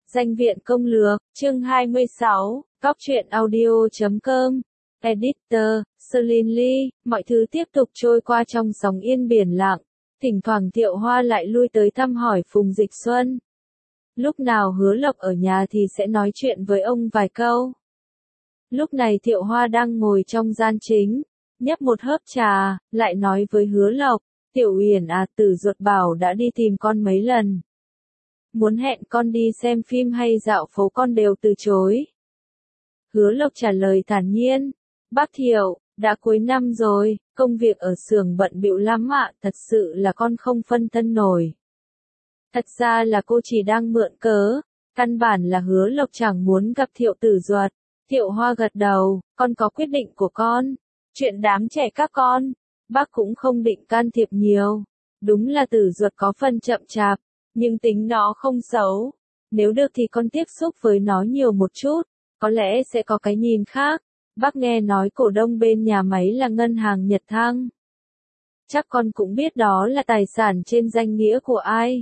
Danh viện công lược, chương 26, Góc truyện audio.com, Editor, Celine Lee, mọi thứ tiếp tục trôi qua trong sóng yên biển lặng. Thỉnh thoảng Thiệu Hoa lại lui tới thăm hỏi Phùng Dịch Xuân. Lúc nào Hứa Lộc ở nhà thì sẽ nói chuyện với ông vài câu. Lúc này Thiệu Hoa đang ngồi trong gian chính, nhấp một hớp trà, lại nói với Hứa Lộc, Tiểu Uyển à, Tử ruột bảo đã đi tìm con mấy lần. Muốn hẹn con đi xem phim hay dạo phố con đều từ chối. Hứa Lộc trả lời thản nhiên, bác Thiệu, đã cuối năm rồi, công việc ở xưởng bận bịu lắm ạ, thật sự là con không phân thân nổi. Thật ra là cô chỉ đang mượn cớ, căn bản là Hứa Lộc chẳng muốn gặp Thiệu Tử ruột. Thiệu Hoa gật đầu, con có quyết định của con. Chuyện đám trẻ các con, bác cũng không định can thiệp nhiều. Đúng là Tử ruột có phần chậm chạp, nhưng tính nó không xấu. Nếu được thì con tiếp xúc với nó nhiều một chút, có lẽ sẽ có cái nhìn khác. Bác nghe nói cổ đông bên nhà máy là ngân hàng Nhật Thăng. Chắc con cũng biết đó là tài sản trên danh nghĩa của ai.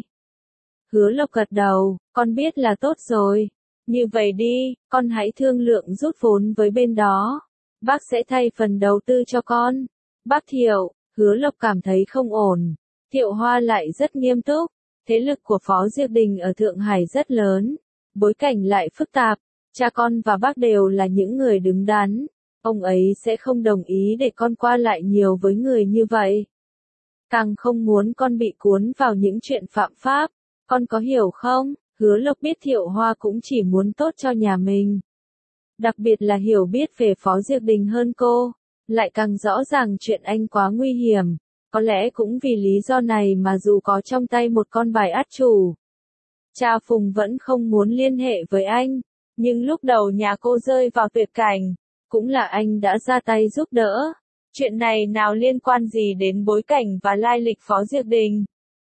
Hứa Lộc gật đầu, con biết là tốt rồi. Như vậy đi, con hãy thương lượng rút vốn với bên đó. Bác sẽ thay phần đầu tư cho con. Bác Thiệu, Hứa Lộc cảm thấy không ổn. Thiệu Hoa lại rất nghiêm túc. Thế lực của Phó Diệp Đình ở Thượng Hải rất lớn. Bối cảnh lại phức tạp. Cha con và bác đều là những người đứng đắn. Ông ấy sẽ không đồng ý để con qua lại nhiều với người như vậy. Càng không muốn con bị cuốn vào những chuyện phạm pháp. Con có hiểu không? Hứa Lộc biết Thiệu Hoa cũng chỉ muốn tốt cho nhà mình. Đặc biệt là hiểu biết về Phó Diệp Đình hơn cô, lại càng rõ ràng chuyện anh quá nguy hiểm. Có lẽ cũng vì lý do này mà dù có trong tay một con bài át chủ, cha Phùng vẫn không muốn liên hệ với anh. Nhưng lúc đầu nhà cô rơi vào tuyệt cảnh, cũng là anh đã ra tay giúp đỡ. Chuyện này nào liên quan gì đến bối cảnh và lai lịch Phó Diệp Đình?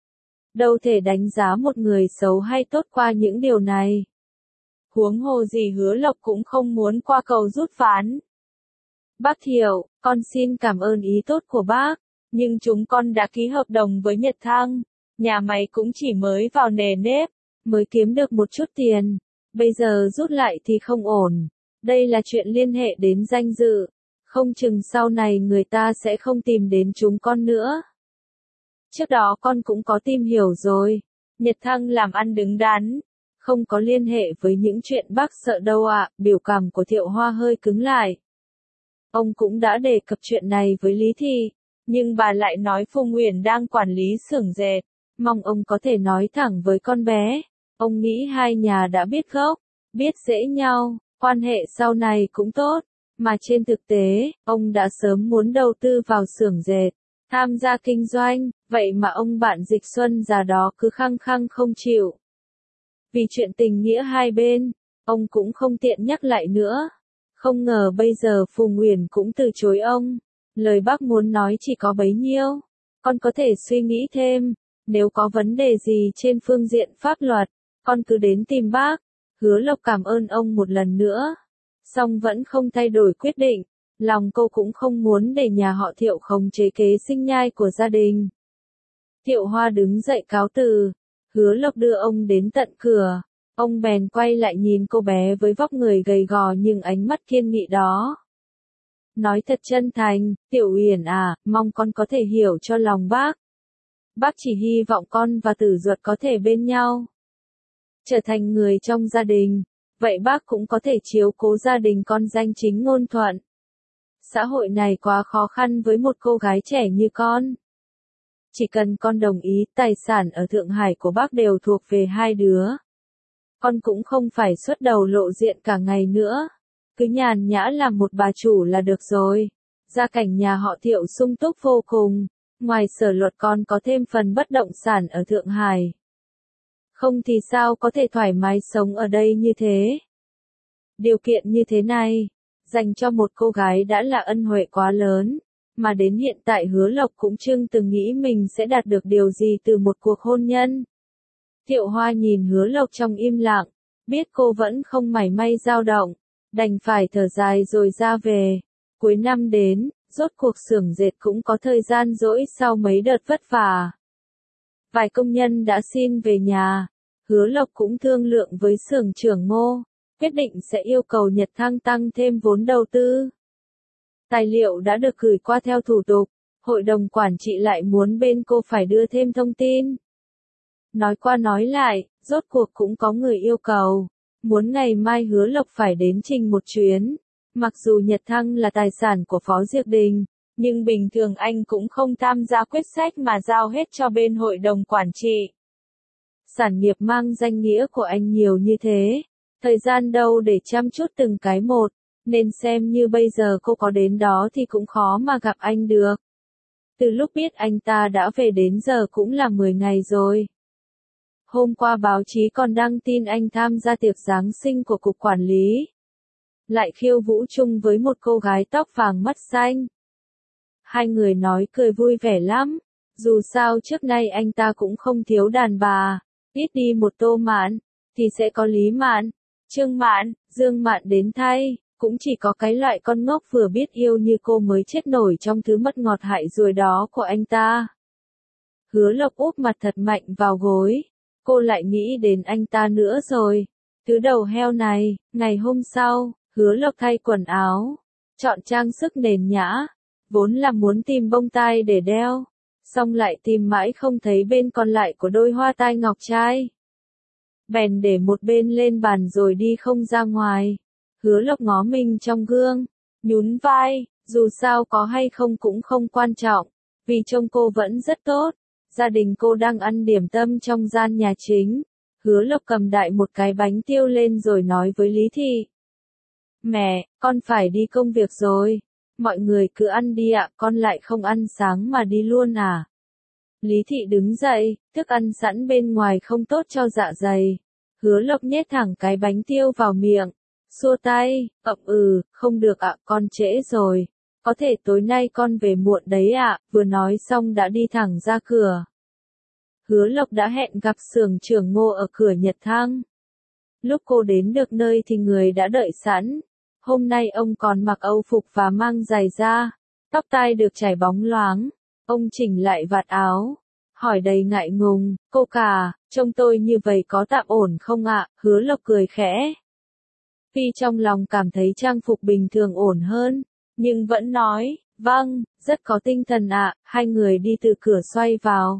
Đâu thể đánh giá một người xấu hay tốt qua những điều này. Huống hồ gì Hứa Lộc cũng không muốn qua cầu rút ván. Bác Thiệu, con xin cảm ơn ý tốt của bác, nhưng chúng con đã ký hợp đồng với Nhật Thăng. Nhà máy cũng chỉ mới vào nề nếp, mới kiếm được một chút tiền. Bây giờ rút lại thì không ổn. Đây là chuyện liên hệ đến danh dự. Không chừng sau này người ta sẽ không tìm đến chúng con nữa. Trước đó con cũng có tìm hiểu rồi. Nhật Thăng làm ăn đứng đắn. Không có liên hệ với những chuyện bác sợ đâu ạ. Biểu cảm của Thiệu Hoa hơi cứng lại. Ông cũng đã đề cập chuyện này với Lý Thị. Nhưng bà lại nói Phùng Uyển đang quản lý xưởng dệt. Mong ông có thể nói thẳng với con bé. Ông nghĩ hai nhà đã biết gốc, biết rễ nhau, quan hệ sau này cũng tốt. Mà trên thực tế, ông đã sớm muốn đầu tư vào xưởng dệt, tham gia kinh doanh, vậy mà ông bạn Dịch Xuân già đó cứ khăng khăng không chịu. Vì chuyện tình nghĩa hai bên, ông cũng không tiện nhắc lại nữa. Không ngờ bây giờ Phùng Uyển cũng từ chối ông. Lời bác muốn nói chỉ có bấy nhiêu. Con có thể suy nghĩ thêm, nếu có vấn đề gì trên phương diện pháp luật, con cứ đến tìm bác. Hứa Lộc cảm ơn ông một lần nữa. Song vẫn không thay đổi quyết định. Lòng cô cũng không muốn để nhà họ Thiệu khống chế kế sinh nhai của gia đình. Thiệu Hoa đứng dậy cáo từ. Hứa Lộc đưa ông đến tận cửa. Ông bèn quay lại nhìn cô bé với vóc người gầy gò nhưng ánh mắt kiên nghị đó. Nói thật chân thành, Tiểu Uyển à, mong con có thể hiểu cho lòng bác. Bác chỉ hy vọng con và Tử ruột có thể bên nhau. Trở thành người trong gia đình. Vậy bác cũng có thể chiếu cố gia đình con danh chính ngôn thuận. Xã hội này quá khó khăn với một cô gái trẻ như con. Chỉ cần con đồng ý, tài sản ở Thượng Hải của bác đều thuộc về hai đứa. Con cũng không phải xuất đầu lộ diện cả ngày nữa. Cứ nhàn nhã làm một bà chủ là được rồi. Gia cảnh nhà họ Thiệu sung túc vô cùng. Ngoài sở luật con có thêm phần bất động sản ở Thượng Hải. Không thì sao có thể thoải mái sống ở đây như thế? Điều kiện như thế này, dành cho một cô gái đã là ân huệ quá lớn. Mà đến hiện tại Hứa Lộc cũng chưa từng nghĩ mình sẽ đạt được điều gì từ một cuộc hôn nhân. Thiệu Hoa nhìn Hứa Lộc trong im lặng, biết cô vẫn không mảy may dao động, đành phải thở dài rồi ra về. Cuối năm đến, rốt cuộc xưởng dệt cũng có thời gian rỗi sau mấy đợt vất vả. Vài công nhân đã xin về nhà. Hứa Lộc cũng thương lượng với xưởng trưởng Ngô, quyết định sẽ yêu cầu Nhật Thăng tăng thêm vốn đầu tư. Tài liệu đã được gửi qua theo thủ tục, hội đồng quản trị lại muốn bên cô phải đưa thêm thông tin. Nói qua nói lại, rốt cuộc cũng có người yêu cầu, muốn ngày mai Hứa Lộc phải đến trình một chuyến. Mặc dù Nhật Thăng là tài sản của Phó Diệp Đình, nhưng bình thường anh cũng không tham gia quyết sách mà giao hết cho bên hội đồng quản trị. Sản nghiệp mang danh nghĩa của anh nhiều như thế, thời gian đâu để chăm chút từng cái một, nên xem như bây giờ cô có đến đó thì cũng khó mà gặp anh được. Từ lúc biết anh ta đã về đến giờ cũng là 10 ngày rồi. Hôm qua báo chí còn đăng tin anh tham gia tiệc Giáng sinh của Cục Quản lý. Lại khiêu vũ chung với một cô gái tóc vàng mắt xanh. Hai người nói cười vui vẻ lắm, dù sao trước nay anh ta cũng không thiếu đàn bà, ít đi một Tô Mạn, thì sẽ có Lý Mạn, Trương Mạn, Dương Mạn đến thay, cũng chỉ có cái loại con ngốc vừa biết yêu như cô mới chết nổi trong thứ mất ngọt hại ruồi đó của anh ta. Hứa Lộc úp mặt thật mạnh vào gối, cô lại nghĩ đến anh ta nữa rồi. Thứ đầu heo này, ngày hôm sau, Hứa Lộc thay quần áo, chọn trang sức nền nhã, vốn là muốn tìm bông tai để đeo, xong lại tìm mãi không thấy bên còn lại của đôi hoa tai ngọc trai. Bèn để một bên lên bàn rồi đi không ra ngoài. Hứa Lộc ngó mình trong gương, nhún vai, dù sao có hay không cũng không quan trọng, vì trông cô vẫn rất tốt. Gia đình cô đang ăn điểm tâm trong gian nhà chính. Hứa Lộc cầm đại một cái bánh tiêu lên rồi nói với Lý Thị. Mẹ, con phải đi công việc rồi. Mọi người cứ ăn đi ạ, con lại không ăn sáng mà đi luôn à? Lý Thị đứng dậy, thức ăn sẵn bên ngoài không tốt cho dạ dày. Hứa Lộc nhét thẳng cái bánh tiêu vào miệng, xua tay, không được ạ, con trễ rồi. Có thể tối nay con về muộn đấy ạ, vừa nói xong đã đi thẳng ra cửa. Hứa Lộc đã hẹn gặp xưởng trưởng Ngô ở cửa Nhật Thăng. Lúc cô đến được nơi thì người đã đợi sẵn. Hôm nay ông còn mặc âu phục và mang giày da, tóc tai được chải bóng loáng. Ông chỉnh lại vạt áo, hỏi đầy ngại ngùng, cô cả, trông tôi như vậy có tạm ổn không ạ? Hứa Lộc cười khẽ. Phi trong lòng cảm thấy trang phục bình thường ổn hơn, nhưng vẫn nói, vâng, rất có tinh thần ạ. Hai người đi từ cửa xoay vào.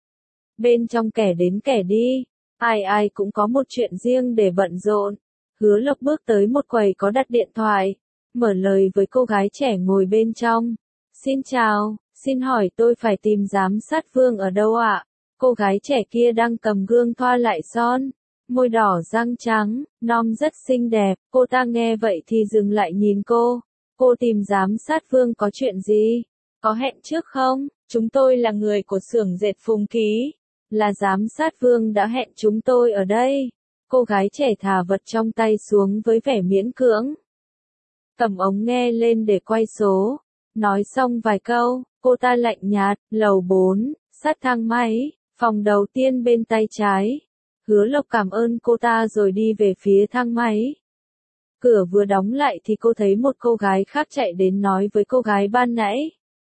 Bên trong kẻ đến kẻ đi, ai ai cũng có một chuyện riêng để bận rộn. Hứa Lộc bước tới một quầy có đặt điện thoại, mở lời với cô gái trẻ ngồi bên trong. Xin chào, xin hỏi tôi phải tìm giám sát Vương ở đâu ạ? Cô gái trẻ kia đang cầm gương thoa lại son, môi đỏ răng trắng, non rất xinh đẹp. Cô ta nghe vậy thì dừng lại nhìn cô. Cô tìm giám sát Vương có chuyện gì? Có hẹn trước không? Chúng tôi là người của xưởng dệt Phùng Ký. Là giám sát Vương đã hẹn chúng tôi ở đây. Cô gái trẻ thả vật trong tay xuống với vẻ miễn cưỡng. Cầm ống nghe lên để quay số. Nói xong vài câu, cô ta lạnh nhạt, lầu 4, sát thang máy, phòng đầu tiên bên tay trái. Hứa Lộc cảm ơn cô ta rồi đi về phía thang máy. Cửa vừa đóng lại thì cô thấy một cô gái khác chạy đến nói với cô gái ban nãy.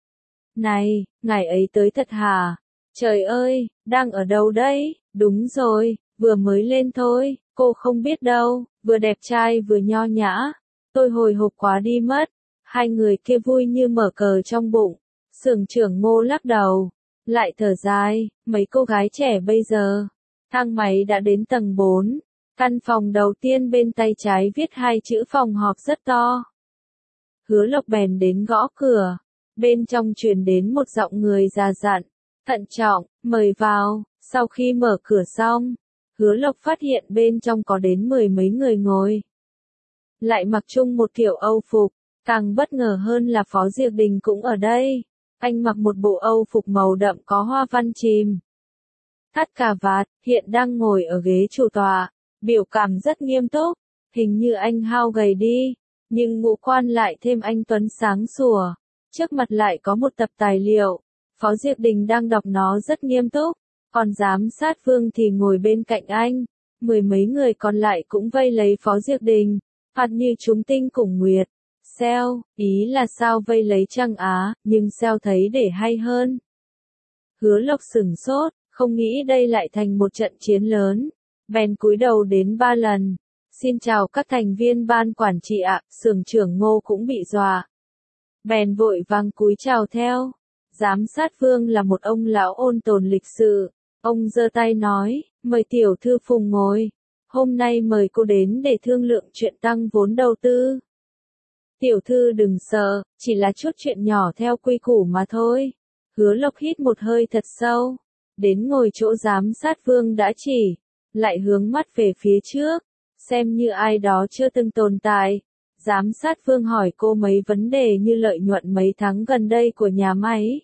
Này, ngài ấy tới thật hả? Trời ơi, đang ở đâu đấy? Đúng rồi, vừa mới lên thôi, cô không biết đâu, vừa đẹp trai vừa nho nhã. Tôi hồi hộp quá đi mất. Hai người kia vui như mở cờ trong bụng. Xưởng trưởng Ngô lắc đầu, lại thở dài, mấy cô gái trẻ bây giờ. Thang máy đã đến tầng 4. Căn phòng đầu tiên bên tay trái viết hai chữ phòng họp rất to. Hứa Lộc bèn đến gõ cửa. Bên trong truyền đến một giọng người già dặn, thận trọng, mời vào. Sau khi mở cửa xong, Hứa Lộc phát hiện bên trong có đến 10 mấy người ngồi. Lại mặc chung một kiểu âu phục. Càng bất ngờ hơn là Phó Diệp Đình cũng ở đây. Anh mặc một bộ âu phục màu đậm có hoa văn chìm. Thắt cà vạt, hiện đang ngồi ở ghế chủ tọa. Biểu cảm rất nghiêm túc. Hình như anh hao gầy đi. Nhưng ngũ quan lại thêm anh tuấn sáng sủa. Trước mặt lại có một tập tài liệu. Phó Diệp Đình đang đọc nó rất nghiêm túc. Còn giám sát Vương thì ngồi bên cạnh anh. 10 mấy người còn lại cũng vây lấy Phó Diệp Đình. Mặt như chúng tinh cùng nguyệt. Seo, ý là sao vây lấy Trăng Á, nhưng Seo thấy để hay hơn. Hứa Lộc sửng sốt, không nghĩ đây lại thành một trận chiến lớn. Bèn cúi đầu đến 3 lần. Xin chào các thành viên ban quản trị ạ, xưởng trưởng Ngô cũng bị dọa. Bèn vội vàng cúi chào theo. Giám sát Vương là một ông lão ôn tồn lịch sự. Ông giơ tay nói, mời tiểu thư Phùng ngồi. Hôm nay mời cô đến để thương lượng chuyện tăng vốn đầu tư. Tiểu thư đừng sợ, chỉ là chút chuyện nhỏ theo quy củ mà thôi. Hứa Lộc hít một hơi thật sâu. Đến ngồi chỗ giám sát Vương đã chỉ. Lại hướng mắt về phía trước. Xem như ai đó chưa từng tồn tại. Giám sát Vương hỏi cô mấy vấn đề như lợi nhuận mấy tháng gần đây của nhà máy.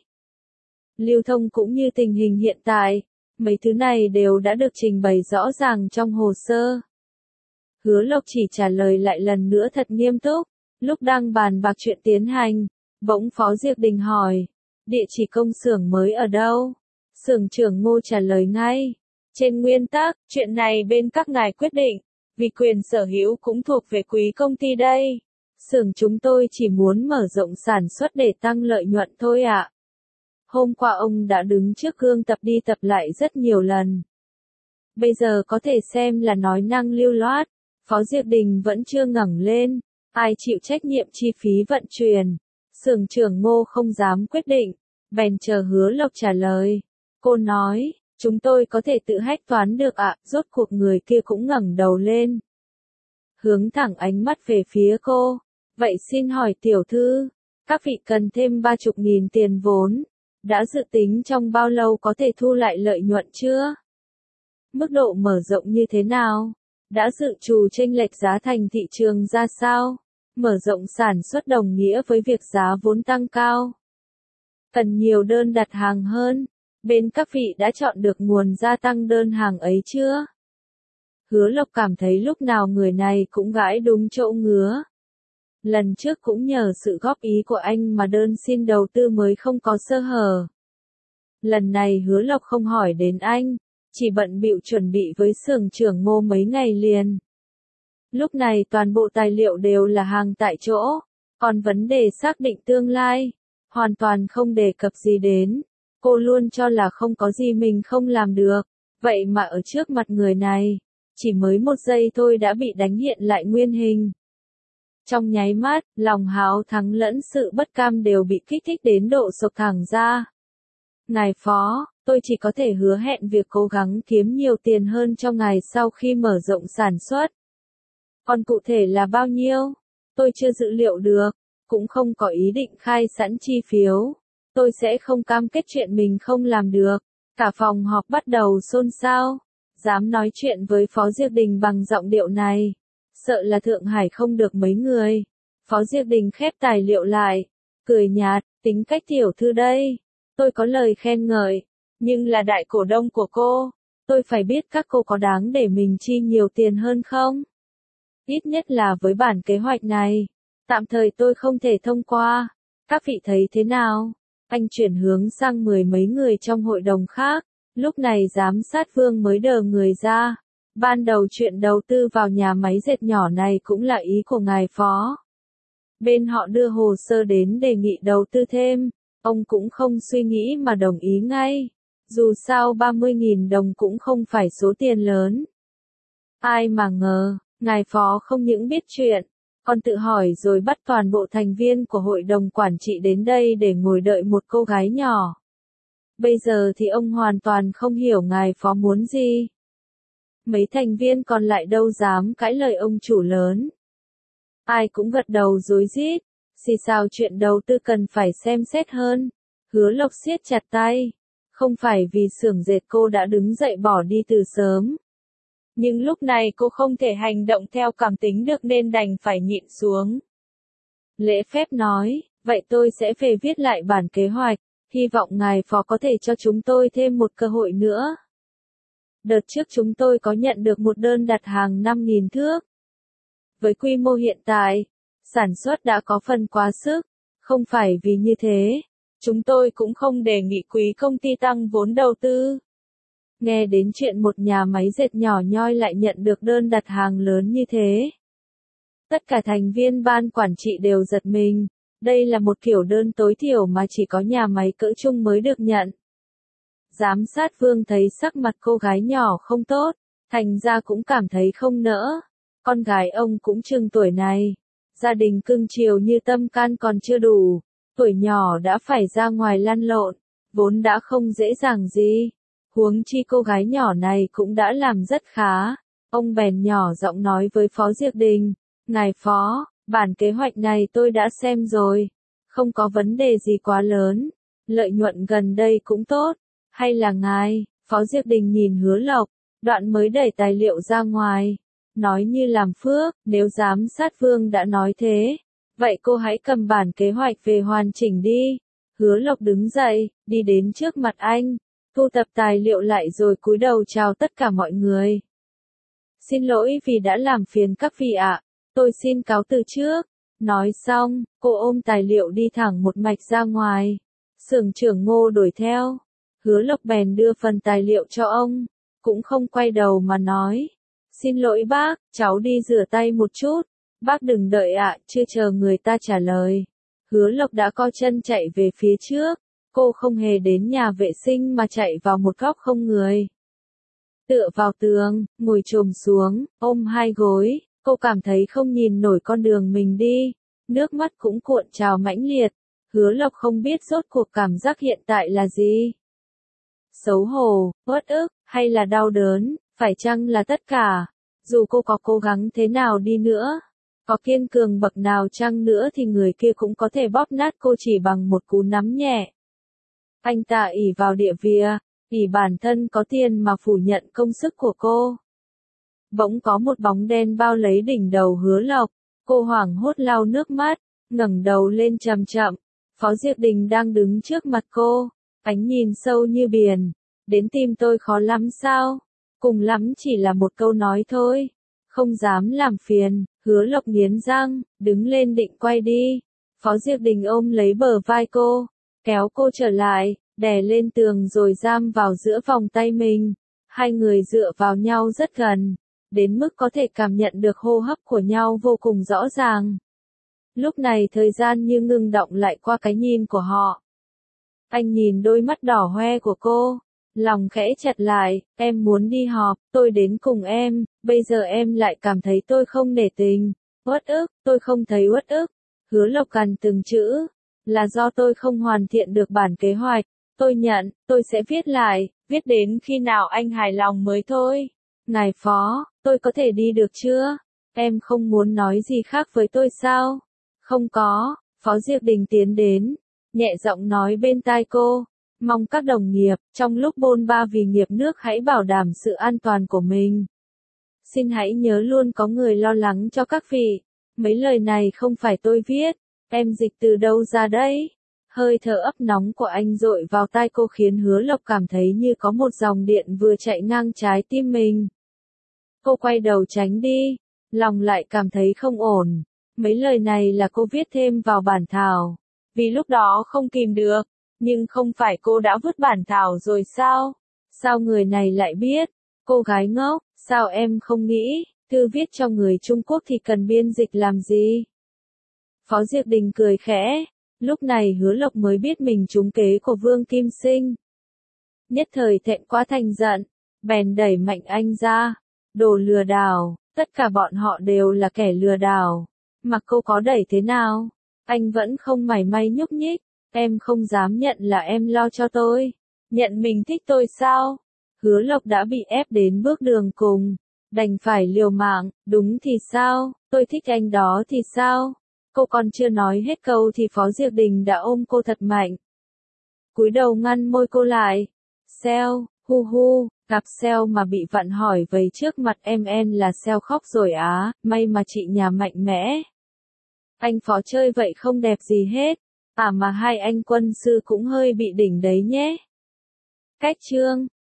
Lưu thông cũng như tình hình hiện tại. Mấy thứ này đều đã được trình bày rõ ràng trong hồ sơ. Hứa Lộc chỉ trả lời lại lần nữa thật nghiêm túc. Lúc đang bàn bạc chuyện tiến hành, bỗng Phó Diệp Đình hỏi, địa chỉ công xưởng mới ở đâu? Xưởng trưởng Ngô trả lời ngay, trên nguyên tắc, chuyện này bên các ngài quyết định, vì quyền sở hữu cũng thuộc về quý công ty đây. Xưởng chúng tôi chỉ muốn mở rộng sản xuất để tăng lợi nhuận thôi ạ. Hôm qua ông đã đứng trước gương tập đi tập lại rất nhiều lần. Bây giờ có thể xem là nói năng lưu loát, Phó Diệp Đình vẫn chưa ngẩng lên. Ai chịu trách nhiệm chi phí vận chuyển? Xưởng trưởng Ngô không dám quyết định, bèn chờ Hứa Lộc trả lời. Cô nói, chúng tôi có thể tự hách toán được ạ, rốt cuộc người kia cũng ngẩng đầu lên. Hướng thẳng ánh mắt về phía cô. Vậy xin hỏi tiểu thư, các vị cần thêm 30.000 tiền vốn, đã dự tính trong bao lâu có thể thu lại lợi nhuận chưa? Mức độ mở rộng như thế nào? Đã dự trù chênh lệch giá thành thị trường ra sao? Mở rộng sản xuất đồng nghĩa với việc giá vốn tăng cao. Cần nhiều đơn đặt hàng hơn. Bên các vị đã chọn được nguồn gia tăng đơn hàng ấy chưa? Hứa Lộc cảm thấy lúc nào người này cũng gãi đúng chỗ ngứa. Lần trước cũng nhờ sự góp ý của anh mà đơn xin đầu tư mới không có sơ hở. Lần này Hứa Lộc không hỏi đến anh, chỉ bận bịu chuẩn bị với xưởng trưởng Ngô mấy ngày liền. Lúc này toàn bộ tài liệu đều là hàng tại chỗ, còn vấn đề xác định tương lai, hoàn toàn không đề cập gì đến. Cô luôn cho là không có gì mình không làm được, vậy mà ở trước mặt người này, chỉ mới 1 giây thôi đã bị đánh hiện lại nguyên hình. Trong nháy mắt, lòng háo thắng lẫn sự bất cam đều bị kích thích đến độ sộc thẳng ra. Ngài Phó, tôi chỉ có thể hứa hẹn việc cố gắng kiếm nhiều tiền hơn cho ngài sau khi mở rộng sản xuất. Còn cụ thể là bao nhiêu? Tôi chưa dự liệu được, cũng không có ý định khai sẵn chi phiếu. Tôi sẽ không cam kết chuyện mình không làm được. Cả phòng họp bắt đầu xôn xao. Dám nói chuyện với Phó Diệp Đình bằng giọng điệu này. Sợ là Thượng Hải không được mấy người. Phó Diệp Đình khép tài liệu lại. Cười nhạt, tính cách tiểu thư đây. Tôi có lời khen ngợi. Nhưng là đại cổ đông của cô. Tôi phải biết các cô có đáng để mình chi nhiều tiền hơn không? Ít nhất là với bản kế hoạch này. Tạm thời tôi không thể thông qua. Các vị thấy thế nào? Anh chuyển hướng sang 10 mấy người trong hội đồng khác. Lúc này giám sát Vương mới đờ người ra. Ban đầu chuyện đầu tư vào nhà máy dệt nhỏ này cũng là ý của ngài Phó. Bên họ đưa hồ sơ đến đề nghị đầu tư thêm. Ông cũng không suy nghĩ mà đồng ý ngay. Dù sao 30.000 đồng cũng không phải số tiền lớn. Ai mà ngờ, ngài Phó không những biết chuyện, còn tự hỏi rồi bắt toàn bộ thành viên của hội đồng quản trị đến đây để ngồi đợi một cô gái nhỏ. Bây giờ thì ông hoàn toàn không hiểu ngài Phó muốn gì. Mấy thành viên còn lại đâu dám cãi lời ông chủ lớn. Ai cũng gật đầu rối rít, xì xào chuyện đầu tư cần phải xem xét hơn. Hứa Lộc siết chặt tay. Không phải vì xưởng dệt cô đã đứng dậy bỏ đi từ sớm. Nhưng lúc này cô không thể hành động theo cảm tính được nên đành phải nhịn xuống. Lễ phép nói, vậy tôi sẽ về viết lại bản kế hoạch, hy vọng ngài Phó có thể cho chúng tôi thêm một cơ hội nữa. Đợt trước chúng tôi có nhận được một đơn đặt hàng 5.000 thước. Với quy mô hiện tại, sản xuất đã có phần quá sức, không phải vì như thế. Chúng tôi cũng không đề nghị quý công ty tăng vốn đầu tư. Nghe đến chuyện một nhà máy dệt nhỏ nhoi lại nhận được đơn đặt hàng lớn như thế. Tất cả thành viên ban quản trị đều giật mình. Đây là một kiểu đơn tối thiểu mà chỉ có nhà máy cỡ trung mới được nhận. Giám sát Vương thấy sắc mặt cô gái nhỏ không tốt. thành ra cũng cảm thấy không nỡ. Con gái ông cũng chừng tuổi này, gia đình cưng chiều như tâm can còn chưa đủ, tuổi nhỏ đã phải ra ngoài lăn lộn, vốn đã không dễ dàng gì. Huống chi cô gái nhỏ này cũng đã làm rất khá. Ông bèn nhỏ giọng nói với Phó Diệp Đình, ngài Phó, bản kế hoạch này tôi đã xem rồi, không có vấn đề gì quá lớn, lợi nhuận gần đây cũng tốt, hay là ngài, Phó Diệp Đình nhìn Hứa Lộc, đoạn mới đẩy tài liệu ra ngoài, nói như làm phước, nếu giám sát Vương đã nói thế, vậy cô hãy cầm bản kế hoạch về hoàn chỉnh đi. Hứa Lộc đứng dậy, đi đến trước mặt anh, thu tập tài liệu lại rồi cúi đầu chào tất cả mọi người. Xin lỗi vì đã làm phiền các vị ạ, tôi xin cáo từ trước. Nói xong, cô ôm tài liệu đi thẳng một mạch ra ngoài. Xưởng trưởng Ngô đuổi theo. Hứa Lộc bèn đưa phần tài liệu cho ông, cũng không quay đầu mà nói. Xin lỗi bác, cháu đi rửa tay một chút. Bác đừng đợi ạ, chưa chờ người ta trả lời. Hứa Lộc đã co chân chạy về phía trước. Cô không hề đến nhà vệ sinh mà chạy vào một góc không người. Tựa vào tường, ngồi chồm xuống, ôm hai gối, cô cảm thấy không nhìn nổi con đường mình đi, nước mắt cũng cuộn trào mãnh liệt. Hứa Lộc không biết rốt cuộc cảm giác hiện tại là gì. Xấu hổ, uất ức, hay là đau đớn, phải chăng là tất cả? Dù cô có cố gắng thế nào đi nữa, có kiên cường bậc nào chăng nữa thì người kia cũng có thể bóp nát cô chỉ bằng một cú nắm nhẹ. Anh ta ỷ vào địa vị, ỷ bản thân có tiền mà phủ nhận công sức của cô. Bỗng có một bóng đen bao lấy đỉnh đầu Hứa Lộc, cô hoảng hốt lau nước mắt, ngẩng đầu lên chậm chậm. Phó Diệp Đình đang đứng trước mặt cô, ánh nhìn sâu như biển. Đến tìm tôi khó lắm sao? Cùng lắm chỉ là một câu nói thôi. Không dám làm phiền. Hứa Lộc nghiến răng, đứng lên định quay đi. Phó Diệp Đình ôm lấy bờ vai cô, kéo cô trở lại, đè lên tường rồi giam vào giữa vòng tay mình. Hai người dựa vào nhau rất gần, đến mức có thể cảm nhận được hô hấp của nhau vô cùng rõ ràng. Lúc này thời gian như ngưng động lại qua cái nhìn của họ. Anh nhìn đôi mắt đỏ hoe của cô, lòng khẽ chặt lại, em muốn đi họp, tôi đến cùng em, bây giờ em lại cảm thấy tôi không nể tình, uất ức, tôi không thấy uất ức. Hứa Lộc cằn từng chữ, là do tôi không hoàn thiện được bản kế hoạch, tôi nhận, tôi sẽ viết lại, viết đến khi nào anh hài lòng mới thôi. Ngài Phó, tôi có thể đi được chưa? Em không muốn nói gì khác với tôi sao? Không có, Phó Diệp Đình tiến đến, nhẹ giọng nói bên tai cô, mong các đồng nghiệp, trong lúc bôn ba vì nghiệp nước hãy bảo đảm sự an toàn của mình. Xin hãy nhớ luôn có người lo lắng cho các vị. Mấy lời này không phải tôi viết, em dịch từ đâu ra đấy? Hơi thở ấp nóng của anh dội vào tai cô khiến Hứa Lộc cảm thấy như có một dòng điện vừa chạy ngang trái tim mình. Cô quay đầu tránh đi, lòng lại cảm thấy không ổn. Mấy lời này là cô viết thêm vào bản thảo, vì lúc đó không kìm được, nhưng không phải cô đã vứt bản thảo rồi sao? Sao người này lại biết? Cô gái ngốc, sao em không nghĩ, thư viết cho người Trung Quốc thì cần biên dịch làm gì? Phó Diệp Đình cười khẽ, lúc này Hứa Lộc mới biết mình trúng kế của Vương Kim Sinh. Nhất thời thẹn quá thành giận, bèn đẩy mạnh anh ra, đồ lừa đảo, tất cả bọn họ đều là kẻ lừa đảo. Mặc cô có đẩy thế nào, anh vẫn không mảy may nhúc nhích, em không dám nhận là em lo cho tôi, nhận mình thích tôi sao? Hứa Lộc đã bị ép đến bước đường cùng, đành phải liều mạng, đúng thì sao, tôi thích anh đó thì sao? Cô còn chưa nói hết câu thì Phó Diệp Đình đã ôm cô thật mạnh. Cúi đầu ngăn môi cô lại. Seo, hu hu, gặp Seo mà bị vặn hỏi vầy trước mặt em là Seo khóc rồi á, may mà chị nhà mạnh mẽ. Anh Phó chơi vậy không đẹp gì hết, à mà hai anh quân sư cũng hơi bị đỉnh đấy nhé. Cách chương